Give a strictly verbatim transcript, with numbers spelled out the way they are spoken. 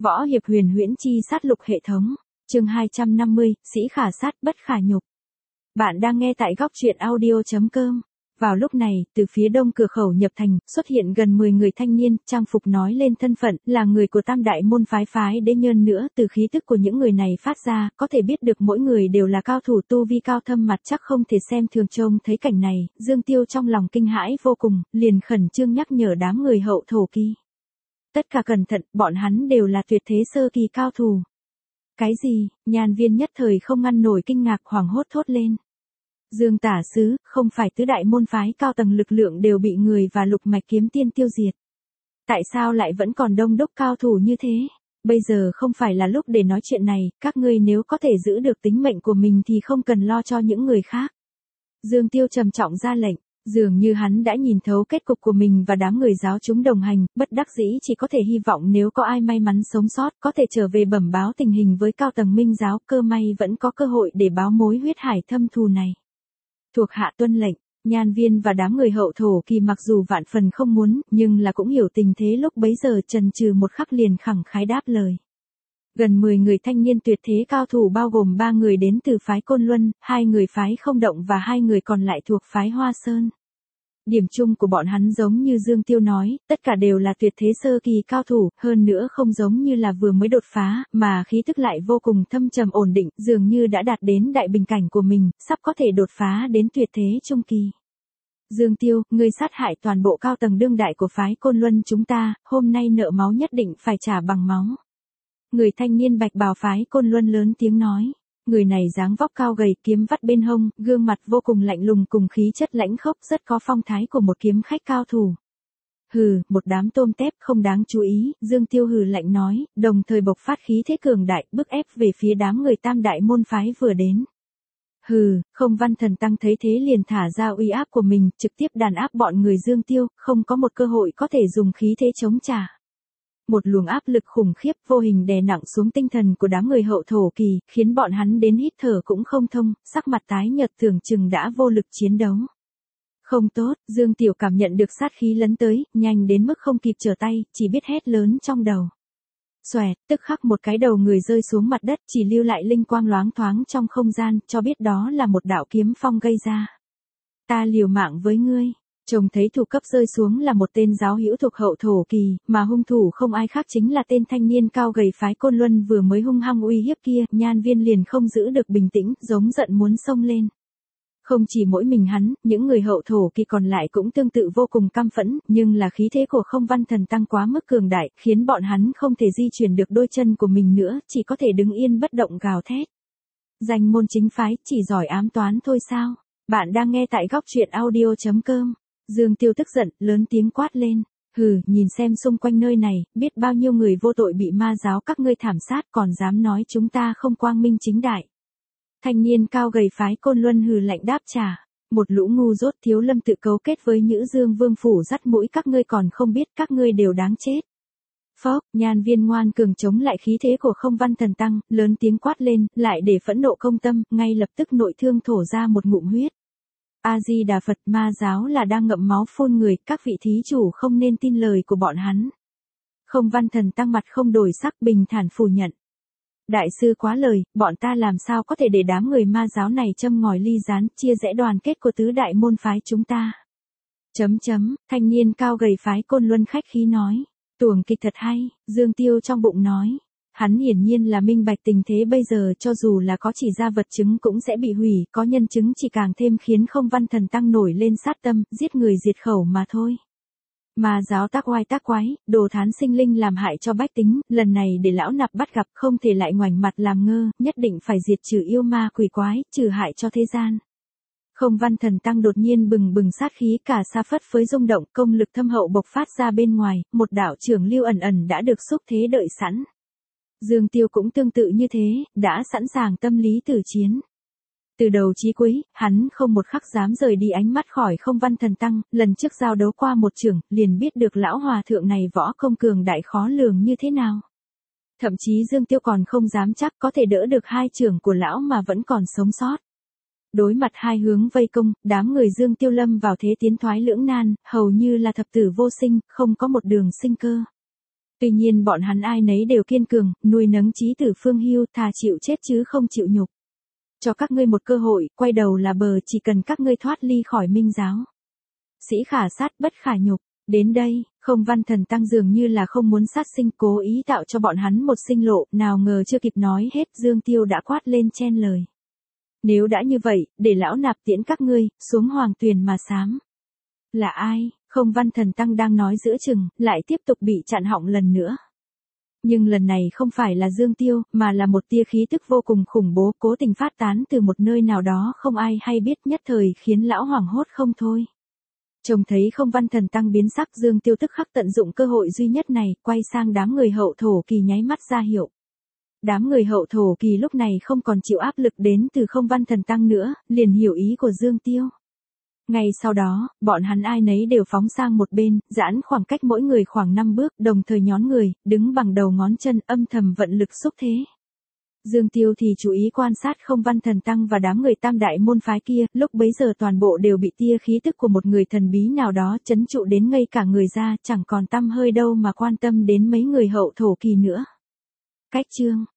Võ hiệp huyền huyễn chi sát lục hệ thống. Chương hai trăm năm mươi, sĩ khả sát bất khả nhục. Bạn đang nghe tại góc truyện audio chấm com. Vào lúc này, từ phía đông cửa khẩu nhập thành, xuất hiện gần mười người thanh niên, trang phục nói lên thân phận, là người của tam đại môn phái phái đế nhơn nữa. Từ khí tức của những người này phát ra, có thể biết được mỗi người đều là cao thủ tu vi cao thâm, mặt chắc không thể xem thường. Trông thấy cảnh này, Dương Tiêu trong lòng kinh hãi vô cùng, liền khẩn trương nhắc nhở đám người hậu thổ kỳ. Tất cả cẩn thận, bọn hắn đều là tuyệt thế sơ kỳ cao thủ. Cái gì? Nhan Viên nhất thời không ngăn nổi kinh ngạc, hoảng hốt thốt lên. Dương tả sứ, không phải tứ đại môn phái cao tầng lực lượng đều bị người và lục mạch kiếm tiên tiêu diệt. Tại sao lại vẫn còn đông đúc cao thủ như thế? Bây giờ không phải là lúc để nói chuyện này, các ngươi nếu có thể giữ được tính mệnh của mình thì không cần lo cho những người khác. Dương Tiêu trầm trọng ra lệnh. Dường như hắn đã nhìn thấu kết cục của mình và đám người giáo chúng đồng hành, bất đắc dĩ chỉ có thể hy vọng nếu có ai may mắn sống sót, có thể trở về bẩm báo tình hình với cao tầng minh giáo, cơ may vẫn có cơ hội để báo mối huyết hải thâm thù này. Thuộc hạ tuân lệnh. Nhan Viên và đám người hậu thổ kỳ mặc dù vạn phần không muốn, nhưng là cũng hiểu tình thế lúc bấy giờ, chần chừ một khắc liền khẳng khái đáp lời. Gần mười người thanh niên tuyệt thế cao thủ bao gồm ba người đến từ phái Côn Luân, hai người phái Không Động và hai người còn lại thuộc phái Hoa Sơn. Điểm chung của bọn hắn giống như Dương Tiêu nói, tất cả đều là tuyệt thế sơ kỳ cao thủ, hơn nữa không giống như là vừa mới đột phá, mà khí tức lại vô cùng thâm trầm ổn định, dường như đã đạt đến đại bình cảnh của mình, sắp có thể đột phá đến tuyệt thế trung kỳ. Dương Tiêu, ngươi sát hại toàn bộ cao tầng đương đại của phái Côn Luân chúng ta, hôm nay nợ máu nhất định phải trả bằng máu. Người thanh niên bạch bào phái Côn Luân lớn tiếng nói. Người này dáng vóc cao gầy, kiếm vắt bên hông, gương mặt vô cùng lạnh lùng cùng khí chất lãnh khốc, rất có phong thái của một kiếm khách cao thủ. Hừ, một đám tôm tép không đáng chú ý, Dương Tiêu hừ lạnh nói, đồng thời bộc phát khí thế cường đại, bức ép về phía đám người tam đại môn phái vừa đến. Hừ, Không Văn Thần Tăng thấy thế liền thả ra uy áp của mình, trực tiếp đàn áp bọn người Dương Tiêu, không có một cơ hội có thể dùng khí thế chống trả. Một luồng áp lực khủng khiếp vô hình đè nặng xuống tinh thần của đám người hậu thổ kỳ, khiến bọn hắn đến hít thở cũng không thông, sắc mặt tái nhợt tưởng chừng đã vô lực chiến đấu. Không tốt, Dương Tiểu cảm nhận được sát khí lấn tới, nhanh đến mức không kịp trở tay, chỉ biết hét lớn trong đầu. Xoẹt, tức khắc một cái đầu người rơi xuống mặt đất, chỉ lưu lại linh quang loáng thoáng trong không gian, cho biết đó là một đạo kiếm phong gây ra. Ta liều mạng với ngươi. Trông thấy thủ cấp rơi xuống là một tên giáo hữu thuộc hậu thổ kỳ, mà hung thủ không ai khác chính là tên thanh niên cao gầy phái Côn Luân vừa mới hung hăng uy hiếp kia. Nhan Viên liền không giữ được bình tĩnh, giống giận muốn xông lên. Không chỉ mỗi mình hắn, những người hậu thổ kỳ còn lại cũng tương tự vô cùng căm phẫn, nhưng là khí thế của Không Văn Thần Tăng quá mức cường đại, khiến bọn hắn không thể di chuyển được đôi chân của mình nữa, chỉ có thể đứng yên bất động gào thét. Danh môn chính phái, chỉ giỏi ám toán thôi sao? Bạn đang nghe tại góc truyện audio chấm com. Dương Tiêu tức giận, lớn tiếng quát lên. Hừ, nhìn xem xung quanh nơi này, biết bao nhiêu người vô tội bị ma giáo các ngươi thảm sát, còn dám nói chúng ta không quang minh chính đại. Thanh niên cao gầy phái Côn Luân hừ lạnh đáp trả. Một lũ ngu dốt, Thiếu Lâm tự cấu kết với Nhữ Dương Vương phủ dắt mũi các ngươi còn không biết, các ngươi đều đáng chết. Phốc, Nhan Viên ngoan cường chống lại khí thế của Không Văn Thần Tăng, lớn tiếng quát lên, lại để phẫn nộ công tâm, ngay lập tức nội thương thổ ra một ngụm huyết. A-di-đà Phật, ma giáo là đang ngậm máu phun người, các vị thí chủ không nên tin lời của bọn hắn. Không Văn Thần Tăng mặt không đổi sắc, bình thản phủ nhận. Đại sư quá lời, bọn ta làm sao có thể để đám người ma giáo này châm ngòi ly gián, chia rẽ đoàn kết của tứ đại môn phái chúng ta. Chấm chấm, thanh niên cao gầy phái Côn Luân khách khí nói. Tuồng kịch thật hay, Dương Tiêu trong bụng nói. Hắn hiển nhiên là minh bạch tình thế bây giờ, cho dù là có chỉ ra vật chứng cũng sẽ bị hủy, có nhân chứng chỉ càng thêm khiến Không Văn Thần Tăng nổi lên sát tâm, giết người diệt khẩu mà thôi. Mà giáo tác oai tác quái, đồ thán sinh linh làm hại cho bách tính, lần này để lão nạp bắt gặp không thể lại ngoảnh mặt làm ngơ, nhất định phải diệt trừ yêu ma quỷ quái, trừ hại cho thế gian. Không Văn Thần Tăng đột nhiên bừng bừng sát khí, cả sa phất với rung động, công lực thâm hậu bộc phát ra bên ngoài, một đạo trưởng lưu ẩn ẩn đã được xúc thế đợi sẵn. Dương Tiêu cũng tương tự như thế, đã sẵn sàng tâm lý tử chiến. Từ đầu chí cuối, hắn không một khắc dám rời đi ánh mắt khỏi Không Văn Thần Tăng, lần trước giao đấu qua một trường, liền biết được lão hòa thượng này võ công cường đại khó lường như thế nào. Thậm chí Dương Tiêu còn không dám chắc có thể đỡ được hai trường của lão mà vẫn còn sống sót. Đối mặt hai hướng vây công, đám người Dương Tiêu lâm vào thế tiến thoái lưỡng nan, hầu như là thập tử vô sinh, không có một đường sinh cơ. Tuy nhiên bọn hắn ai nấy đều kiên cường, nuôi nấng chí tử Phương Hưu, thà chịu chết chứ không chịu nhục. Cho các ngươi một cơ hội, quay đầu là bờ, chỉ cần các ngươi thoát ly khỏi Minh giáo. Sĩ khả sát bất khả nhục. Đến đây, Không Văn Thần Tăng dường như là không muốn sát sinh, cố ý tạo cho bọn hắn một sinh lộ, nào ngờ chưa kịp nói hết, Dương Tiêu đã quát lên chen lời. Nếu đã như vậy, để lão nạp tiễn các ngươi xuống hoàng tuyền mà sám. Là ai? Không Văn Thần Tăng đang nói giữa chừng, lại tiếp tục bị chặn họng lần nữa. Nhưng lần này không phải là Dương Tiêu, mà là một tia khí tức vô cùng khủng bố cố tình phát tán từ một nơi nào đó không ai hay biết, nhất thời khiến lão hoảng hốt không thôi. Trông thấy Không Văn Thần Tăng biến sắc, Dương Tiêu tức khắc tận dụng cơ hội duy nhất này, quay sang đám người hậu thổ kỳ nháy mắt ra hiệu. Đám người hậu thổ kỳ lúc này không còn chịu áp lực đến từ Không Văn Thần Tăng nữa, liền hiểu ý của Dương Tiêu. Ngay sau đó, bọn hắn ai nấy đều phóng sang một bên, giãn khoảng cách mỗi người khoảng năm bước, đồng thời nhón người, đứng bằng đầu ngón chân, âm thầm vận lực xúc thế. Dương Tiêu thì chú ý quan sát Không Văn Thần Tăng và đám người tam đại môn phái kia, lúc bấy giờ toàn bộ đều bị tia khí tức của một người thần bí nào đó chấn trụ đến ngây cả người ra, chẳng còn tăm hơi đâu mà quan tâm đến mấy người hậu thổ kỳ nữa. Cách chương